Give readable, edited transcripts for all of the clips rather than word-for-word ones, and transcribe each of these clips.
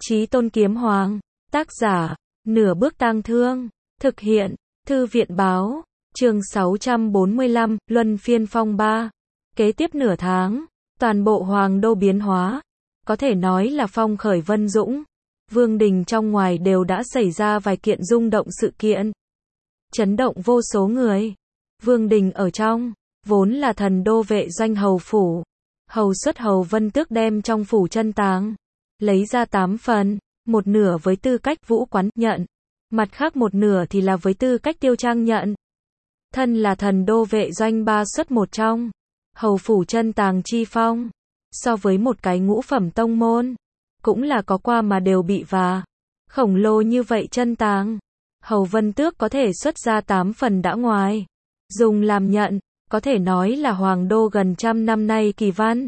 Chí Tôn Kiếm Hoàng, tác giả, Nửa Bước Tang Thương, thực hiện, Thư viện báo, chương 645, Luân Phiên Phong Ba. Kế tiếp nửa tháng, toàn bộ Hoàng Đô biến hóa, có thể nói là phong khởi vân dũng. Vương đình trong ngoài đều đã xảy ra vài kiện rung động sự kiện, chấn động vô số người. Vương đình ở trong, vốn là thần đô vệ doanh hầu phủ. Hầu xuất Hầu Vân Tước đem trong phủ chân tàng, lấy ra 8 phần, một nửa với tư cách Vũ Quán nhận, mặt khác một nửa thì là với tư cách Tiêu Trang nhận. Thân là thần đô vệ doanh 3 xuất một trong, hầu phủ chân tàng chi phong, so với một cái ngũ phẩm tông môn, cũng là có qua mà đều bị và khổng lồ như vậy chân tàng. Hầu Vân Tước có thể xuất ra 8 phần đã ngoài, dùng làm nhận, có thể nói là Hoàng Đô gần trăm năm nay kỳ văn.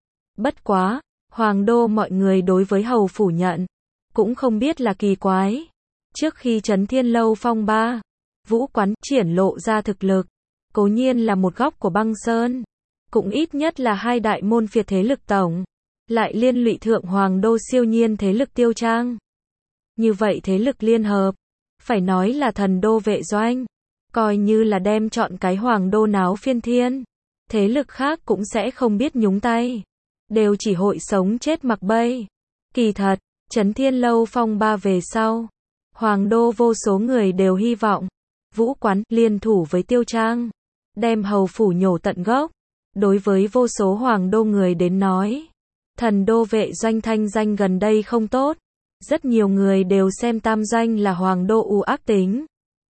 Bất quá, Hoàng Đô mọi người đối với hầu phủ nhận, cũng không biết là kỳ quái. Trước khi Trấn Thiên Lâu phong ba, Vũ Quán triển lộ ra thực lực, cố nhiên là một góc của băng sơn, cũng ít nhất là hai đại môn phiệt thế lực tổng, lại liên lụy thượng Hoàng Đô siêu nhiên thế lực Tiêu Trang. Như vậy thế lực liên hợp, phải nói là thần đô vệ doanh, coi như là đem chọn cái Hoàng Đô náo phiên thiên, thế lực khác cũng sẽ không biết nhúng tay, đều chỉ hội sống chết mặc bay. Kỳ thật, Trấn Thiên Lâu phong ba về sau, Hoàng Đô vô số người đều hy vọng Vũ Quán liên thủ với Tiêu Trang, đem hầu phủ nhổ tận gốc. Đối với vô số Hoàng Đô người đến nói, thần đô vệ doanh thanh danh gần đây không tốt, rất nhiều người đều xem tam doanh là Hoàng Đô u ác tính.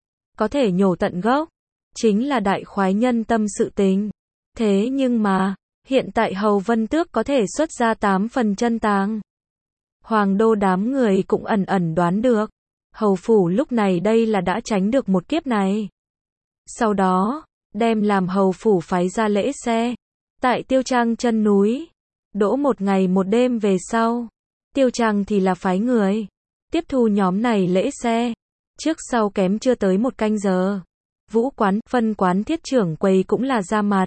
Có thể nhổ tận gốc, chính là đại khoái nhân tâm sự tình. Thế nhưng mà, hiện tại Hầu Vân Tước có thể xuất ra 8 phần chân tàng. Hoàng Đô đám người cũng ẩn ẩn đoán được, hầu phủ lúc này đây là đã tránh được một kiếp này. Sau đó, đem làm hầu phủ phái ra lễ xe, tại Tiêu Trang chân núi, đỗ một ngày một đêm về sau. Tiêu Trang thì là phái người, tiếp thu nhóm này lễ xe, trước sau kém chưa tới một canh giờ. Vũ Quán, phân quán thiết trưởng quầy cũng là ra mặt,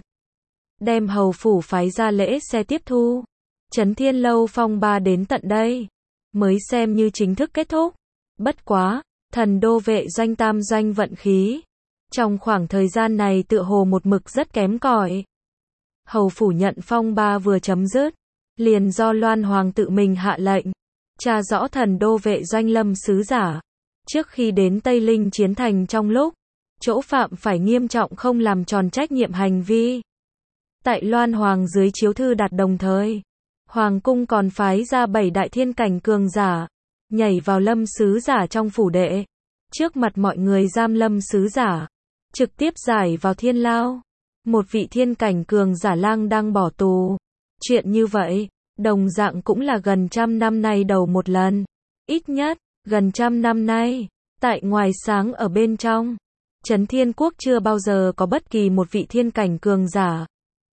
đem hầu phủ phái ra lễ xe tiếp thu. Trấn Thiên Lâu phong ba đến tận đây, mới xem như chính thức kết thúc. Bất quá, thần đô vệ doanh tam doanh vận khí, trong khoảng thời gian này tựa hồ một mực rất kém cỏi. Hầu phủ nhận phong ba vừa chấm dứt, liền do Loan Hoàng tự mình hạ lệnh, tra rõ thần đô vệ doanh lâm sứ giả. Trước khi đến Tây Linh Chiến Thành trong lúc, chỗ phạm phải nghiêm trọng không làm tròn trách nhiệm hành vi. Tại Loan Hoàng dưới chiếu thư đạt đồng thời, Hoàng cung còn phái ra 7 đại thiên cảnh cường giả, nhảy vào lâm sứ giả trong phủ đệ. Trước mặt mọi người giam lâm sứ giả, trực tiếp giải vào thiên lao. Một vị thiên cảnh cường giả lang đang bỏ tù. Chuyện như vậy, đồng dạng cũng là gần trăm năm nay đầu một lần. Ít nhất, gần trăm năm nay, tại ngoài sáng ở bên trong, Trấn Thiên Quốc chưa bao giờ có bất kỳ một vị thiên cảnh cường giả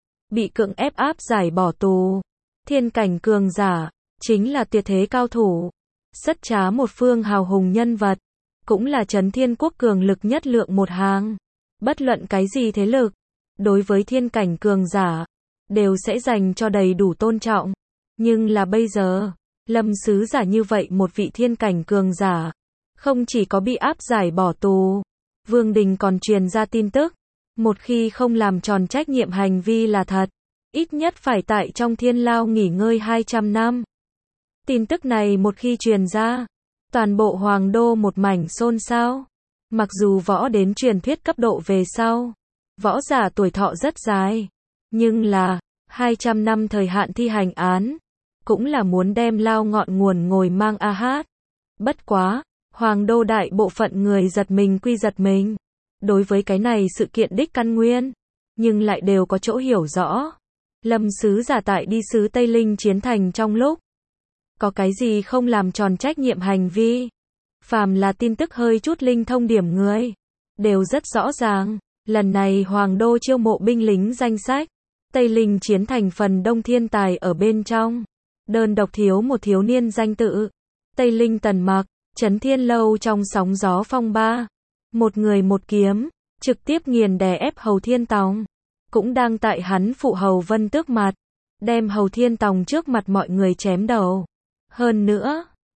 bị cưỡng ép áp giải bỏ tù. Thiên cảnh cường giả, chính là tuyệt thế cao thủ, sất trá một phương hào hùng nhân vật, cũng là Trấn Thiên Quốc cường lực nhất lượng một hàng. Bất luận cái gì thế lực, đối với thiên cảnh cường giả, đều sẽ dành cho đầy đủ tôn trọng. Nhưng là bây giờ, lâm sứ giả như vậy một vị thiên cảnh cường giả, không chỉ có bị áp giải bỏ tù, Vương đình còn truyền ra tin tức, một khi không làm tròn trách nhiệm hành vi là thật, ít nhất phải tại trong thiên lao nghỉ ngơi 200 năm. Tin tức này một khi truyền ra, toàn bộ Hoàng Đô một mảnh xôn xao. Mặc dù võ đến truyền thuyết cấp độ về sau, võ giả tuổi thọ rất dài, nhưng là 200 năm thời hạn thi hành án, cũng là muốn đem lao ngọn nguồn ngồi mang a hát. Bất quá, Hoàng Đô đại bộ phận người giật mình quy giật mình, đối với cái này sự kiện đích căn nguyên, nhưng lại đều có chỗ hiểu rõ. Lâm sứ giả tại đi sứ Tây Linh Chiến Thành trong lúc, có cái gì không làm tròn trách nhiệm hành vi. Phàm là tin tức hơi chút linh thông điểm người, đều rất rõ ràng. Lần này Hoàng Đô chiêu mộ binh lính danh sách, Tây Linh Chiến Thành phần đông thiên tài ở bên trong, đơn độc thiếu một thiếu niên danh tự, Tây Linh Tần Mặc. Trấn Thiên Lâu trong sóng gió phong ba, một người một kiếm, trực tiếp nghiền đè ép Hầu Thiên Tòng, cũng đang tại hắn phụ Hầu Vân Tước mặt, đem Hầu Thiên Tòng trước mặt mọi người chém đầu. Hơn nữa,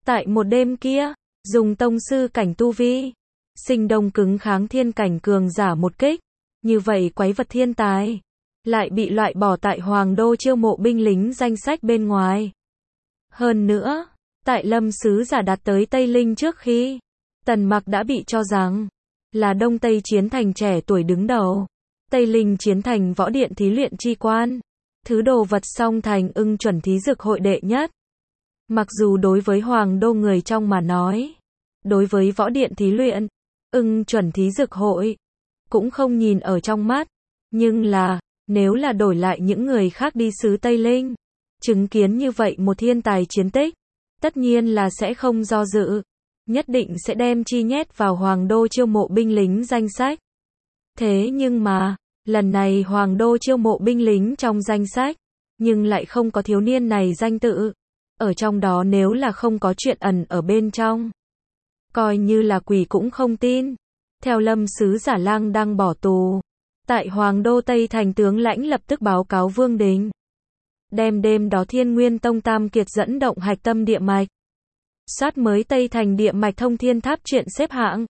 Tại một đêm kia, dùng tông sư cảnh tu vi, sinh đông cứng kháng thiên cảnh cường giả một kích, như vậy quái vật thiên tài, lại bị loại bỏ tại Hoàng Đô chiêu mộ binh lính danh sách bên ngoài. Hơn nữa, tại Lâm sứ giả đạt tới Tây Linh trước khi, Tần Mặc đã bị cho rằng là Đông Tây chiến thành trẻ tuổi đứng đầu, Tây Linh chiến thành võ điện thí luyện chi quan, thứ đồ vật song thành ưng chuẩn thí dược hội đệ nhất. Mặc dù đối với Hoàng Đô người trong mà nói, đối với võ điện thí luyện, ưng chuẩn thí dược hội, cũng không nhìn ở trong mắt, nhưng là, nếu là đổi lại những người khác đi xứ Tây Linh, chứng kiến như vậy một thiên tài chiến tích, tất nhiên là sẽ không do dự, nhất định sẽ đem chi nhét vào Hoàng Đô chiêu mộ binh lính danh sách. Thế nhưng mà, lần này Hoàng Đô chiêu mộ binh lính trong danh sách, nhưng lại không có thiếu niên này danh tự. Ở trong đó nếu là không có chuyện ẩn ở bên trong, coi như là quỷ cũng không tin. Theo Lâm sứ giả lang đang bỏ tù, tại Hoàng Đô Tây Thành tướng lãnh lập tức báo cáo Vương Đình. Đem đêm đó Thiên Nguyên Tông Tam Kiệt dẫn động hạch tâm địa mạch. Soát mới Tây Thành địa mạch thông thiên tháp chuyện xếp hạng.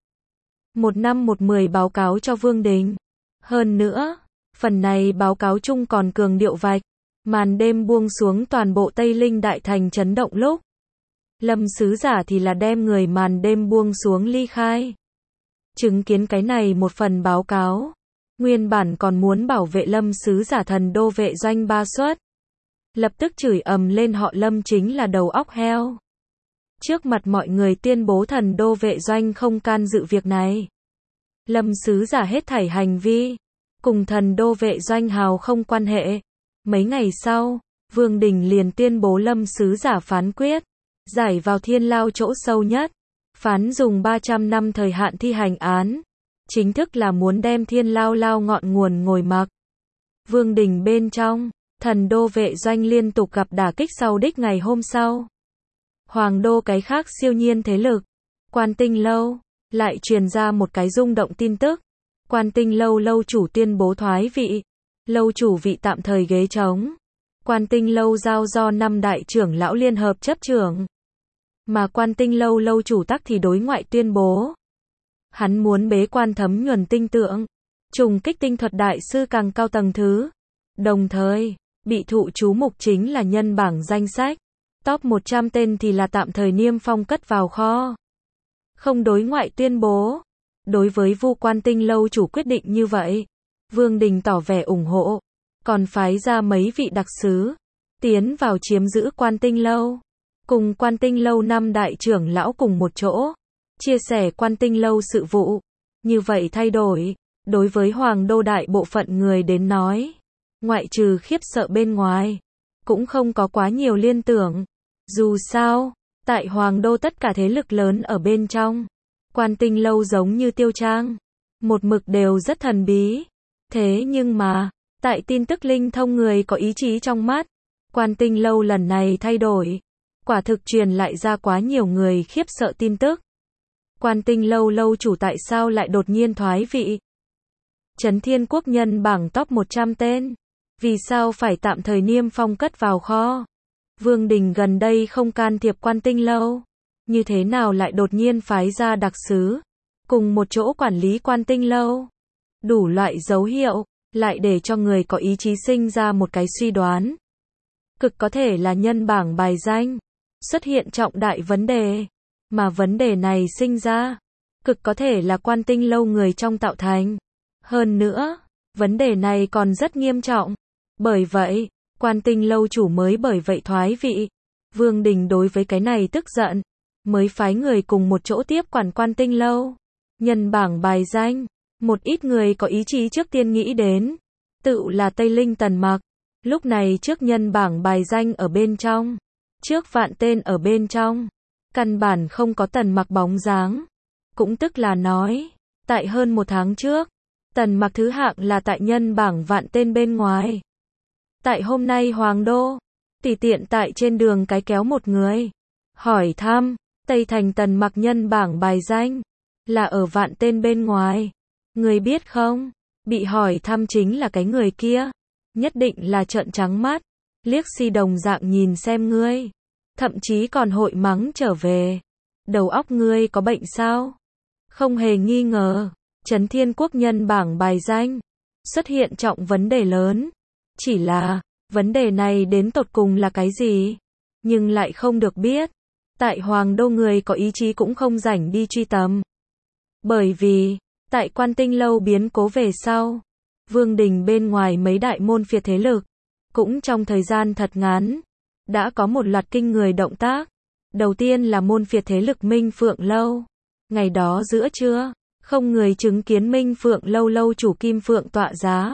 1/10 báo cáo cho Vương Đình. Hơn nữa, phần này báo cáo chung còn cường điệu vạch. Màn đêm buông xuống toàn bộ Tây Linh Đại Thành chấn động lúc. Lâm sứ giả thì là đem người màn đêm buông xuống ly khai. Chứng kiến cái này một phần báo cáo. Nguyên bản còn muốn bảo vệ Lâm sứ giả thần đô vệ doanh ba suất. Lập tức chửi ầm lên họ Lâm chính là đầu óc heo. Trước mặt mọi người tuyên bố thần đô vệ doanh không can dự việc này. Lâm sứ giả hết thảy hành vi, cùng thần đô vệ doanh hào không quan hệ. Mấy ngày sau, Vương Đình liền tuyên bố Lâm sứ giả phán quyết, giải vào thiên lao chỗ sâu nhất, phán dùng 300 năm thời hạn thi hành án, chính thức là muốn đem thiên lao lao ngọn nguồn ngồi mặc. Vương Đình bên trong, thần đô vệ doanh liên tục gặp đả kích sau đích ngày hôm sau. Hoàng Đô cái khác siêu nhiên thế lực, Quan Tinh Lâu, lại truyền ra một cái rung động tin tức. Quan Tinh Lâu lâu chủ tuyên bố thoái vị, lâu chủ vị tạm thời ghế trống. Quan Tinh Lâu giao do 5 đại trưởng lão liên hợp chấp trưởng. Mà Quan Tinh Lâu lâu chủ tắc thì đối ngoại tuyên bố. Hắn muốn bế quan thấm nhuần tinh tượng, trùng kích tinh thuật đại sư càng cao tầng thứ. Đồng thời, bị thụ chú mục chính là nhân bảng danh sách. Top 100 tên thì là tạm thời niêm phong cất vào kho. Không đối ngoại tuyên bố. Đối với Vu Quan Tinh Lâu chủ quyết định như vậy, Vương Đình tỏ vẻ ủng hộ, còn phái ra mấy vị đặc sứ, tiến vào chiếm giữ Quan Tinh Lâu. Cùng Quan Tinh Lâu 5 đại trưởng lão cùng một chỗ, chia sẻ Quan Tinh Lâu sự vụ. Như vậy thay đổi, đối với Hoàng Đô đại bộ phận người đến nói, ngoại trừ khiếp sợ bên ngoài, cũng không có quá nhiều liên tưởng. Dù sao, tại Hoàng Đô tất cả thế lực lớn ở bên trong, Quan Tinh Lâu giống như Tiêu Trang, một mực đều rất thần bí. Thế nhưng mà, tại tin tức linh thông người có ý chí trong mắt, Quan Tinh Lâu lần này thay đổi, quả thực truyền lại ra quá nhiều người khiếp sợ tin tức. Quan Tinh Lâu lâu chủ tại sao lại đột nhiên thoái vị? Trấn Thiên Quốc nhân bảng top 100 tên, vì sao phải tạm thời niêm phong cất vào kho? Vương Đình gần đây không can thiệp Quan Tinh Lâu, như thế nào lại đột nhiên phái ra đặc sứ, cùng một chỗ quản lý Quan Tinh Lâu? Đủ loại dấu hiệu, lại để cho người có ý chí sinh ra một cái suy đoán. Cực có thể là nhân bảng bài danh, xuất hiện trọng đại vấn đề, mà vấn đề này sinh ra, cực có thể là Quan Tinh Lâu người trong tạo thành. Hơn nữa, vấn đề này còn rất nghiêm trọng. Bởi vậy, Quan Tinh Lâu chủ mới bởi vậy thoái vị. Vương Đình đối với cái này tức giận, mới phái người cùng một chỗ tiếp quản Quan Tinh Lâu. Nhân bảng bài danh, một ít người có ý chí trước tiên nghĩ đến, tự là Tây Linh Tần Mặc. Lúc này trước nhân bảng bài danh ở bên trong, trước vạn tên ở bên trong, căn bản không có Tần Mặc bóng dáng. Cũng tức là nói, tại hơn một tháng trước, Tần Mặc thứ hạng là tại nhân bảng vạn tên bên ngoài. Tại hôm nay Hoàng Đô, tùy tiện tại trên đường cái kéo một người, hỏi thăm, Tây Thành Tần Mặc nhân bảng bài danh, là ở vạn tên bên ngoài. Người biết không, bị hỏi thăm chính là cái người kia, nhất định là trợn trắng mắt, liếc si đồng dạng nhìn xem ngươi. thậm chí còn hội mắng trở về. Đầu óc ngươi có bệnh sao? Không hề nghi ngờ, Trấn Thiên Quốc nhân bảng bài danh xuất hiện trọng vấn đề lớn. Chỉ là, vấn đề này đến tột cùng là cái gì? Nhưng lại không được biết. Tại Hoàng Đô người có ý chí cũng không rảnh đi truy tầm. Bởi vì, tại Quan Tinh Lâu biến cố về sau, Vương đình bên ngoài mấy đại môn phiệt thế lực, cũng trong thời gian thật ngắn, đã có một loạt kinh người động tác. Đầu tiên là môn phiệt thế lực Minh Phượng Lâu. Ngày đó giữa trưa, không người chứng kiến Minh Phượng Lâu lâu chủ Kim Phượng tọa giá.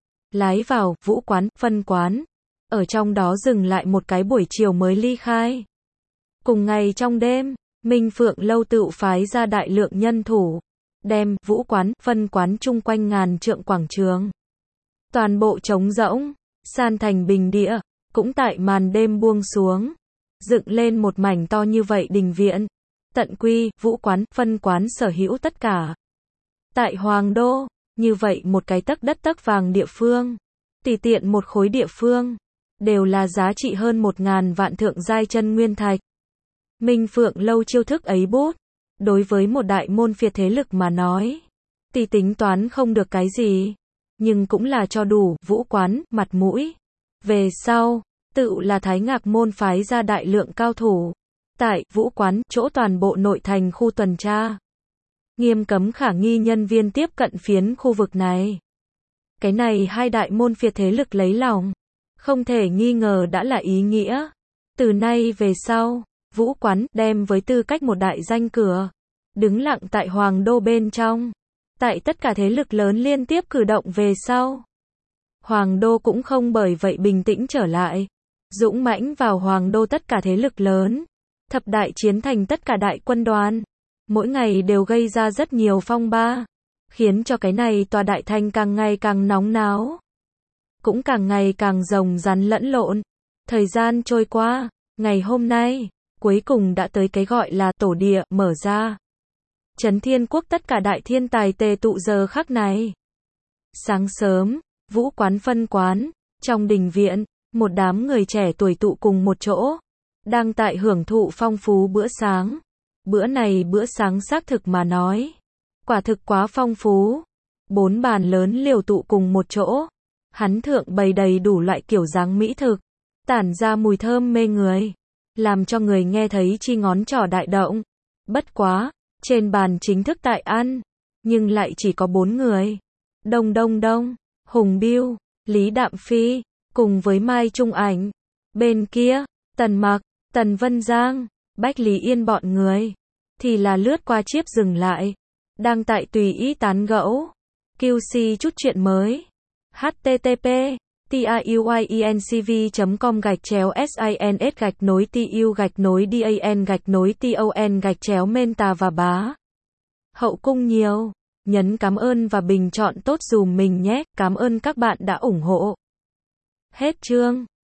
Lái vào Vũ quán, Phân quán. Ở trong đó dừng lại một cái buổi chiều mới ly khai. Cùng ngày trong đêm, Minh Phượng Lâu tự phái ra đại lượng nhân thủ, đem Vũ quán, Phân quán chung quanh ngàn trượng quảng trường. Toàn bộ trống rỗng, san thành bình địa, cũng tại màn đêm buông xuống. Dựng lên một mảnh to như vậy đình viện. Tận quy, Vũ quán, Phân quán sở hữu tất cả. Tại Hoàng Đô, như vậy một cái tấc đất tấc vàng địa phương, tùy tiện một khối địa phương, đều là giá trị hơn 1.000 vạn thượng giai chân nguyên thạch. Minh Phượng Lâu chiêu thức ấy bút, đối với một đại môn phiệt thế lực mà nói, thì tính toán không được cái gì, nhưng cũng là cho đủ Vũ quán mặt mũi. Về sau, tự là Thái Ngạc môn phái ra đại lượng cao thủ, tại Vũ quán chỗ toàn bộ nội thành khu tuần tra, nghiêm cấm khả nghi nhân viên tiếp cận phiến khu vực này. Cái này hai đại môn phiệt thế lực lấy lòng, không thể nghi ngờ đã là ý nghĩa. Từ nay về sau, Vũ quán đem với tư cách một đại danh cửa, đứng lặng tại Hoàng Đô bên trong. Tại tất cả thế lực lớn liên tiếp cử động về sau, Hoàng Đô cũng không bởi vậy bình tĩnh trở lại. Dũng mãnh vào Hoàng Đô tất cả thế lực lớn, thập đại chiến thành tất cả đại quân đoàn, mỗi ngày đều gây ra rất nhiều phong ba, khiến cho cái này tòa đại thành càng ngày càng nóng náo, cũng càng ngày càng rồng rắn lẫn lộn. Thời gian trôi qua, ngày hôm nay, cuối cùng đã tới cái gọi là tổ địa mở ra. Trấn Thiên Quốc tất cả đại thiên tài tề tụ giờ khắc này. Sáng sớm, Vũ quán Phân quán, trong đình viện, một đám người trẻ tuổi tụ cùng một chỗ, đang tại hưởng thụ phong phú bữa sáng. Bữa này bữa sáng xác thực mà nói, quả thực quá phong phú. 4 bàn lớn liều tụ cùng một chỗ, hắn thượng bày đầy đủ loại kiểu dáng mỹ thực, tản ra mùi thơm mê người, làm cho người nghe thấy chi ngón trỏ đại động. Bất quá, trên bàn chính thức tại ăn, nhưng lại chỉ có 4 người. Đông, Hùng Biêu, Lý Đạm Phi, cùng với Mai Trung Ảnh. Bên kia, Tần Mặc, Tần Vân Giang, Bách Lý Yên bọn người, thì là lướt qua chiếp dừng lại, đang tại tùy ý tán gẫu. QC chút chuyện mới. http://tuyincv.com/sins-tu-dan-ton-menta và bá. Hậu cung nhiều. Nhấn cảm ơn và bình chọn tốt dùm mình nhé. Cảm ơn các bạn đã ủng hộ. Hết chương.